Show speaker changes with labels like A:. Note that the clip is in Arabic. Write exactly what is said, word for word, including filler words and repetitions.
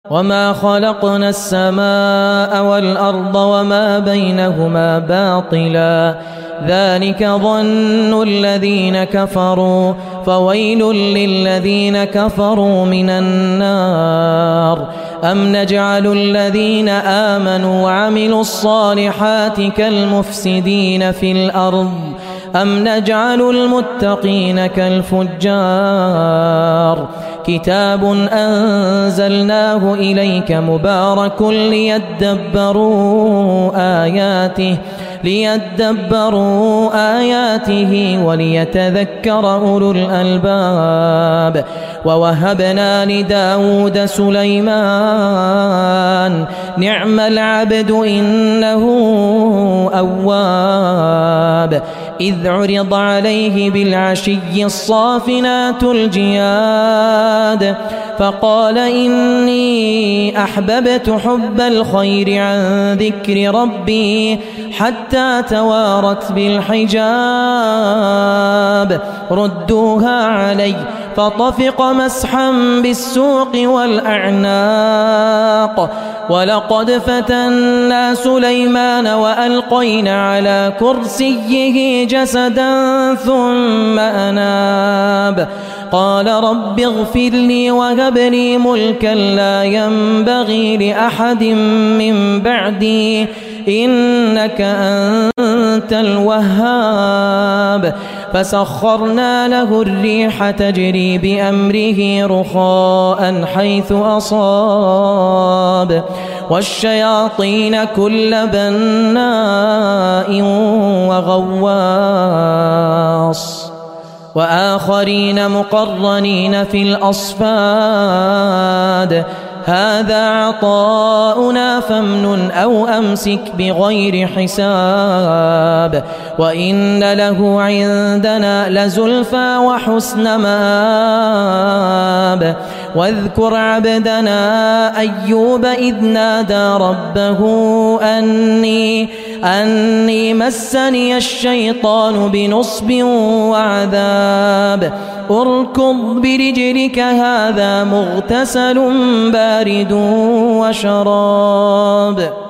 A: وما خلقنا السماء والأرض وما بينهما باطلا ذلك ظن الذين كفروا فويل للذين كفروا من النار أم نجعل الذين آمنوا وعملوا الصالحات كالمفسدين في الأرض أم نجعل المتقين كالفجار كتاب أنزلناه إليك مبارك ليدبروا آياته ليدبروا آياته وليتذكر أولو الألباب ووهبنا لداود سليمان نعم العبد إنه أواب إذ عرض عليه بالعشي الصافنات الجياد فقال إني أحببت حب الخير عن ذكر ربي حتى توارت بالحجاب ردوها علي فطفق مسحا بالسوق والأعناق ولقد فتنا سليمان وألقينا على كرسيه جسدا ثم أناب قال رب اغفر لي وهب لي ملكا لا ينبغي لأحد من بعدي إنك أنت الوهاب فسخرنا له الريح تجري بأمره رخاء حيث أصاب والشياطين كل بناء وغواص وآخرين مقرنين في الأصفاد هذا عطاؤنا فامنن أو أمسك بغير حساب وإن له عندنا لزلفى وحسن مآب واذكر عبدنا أيوب إذ نادى ربه أني أني مسني الشيطان بنصب وعذاب اركض برجلك هذا مغتسل بارد وشراب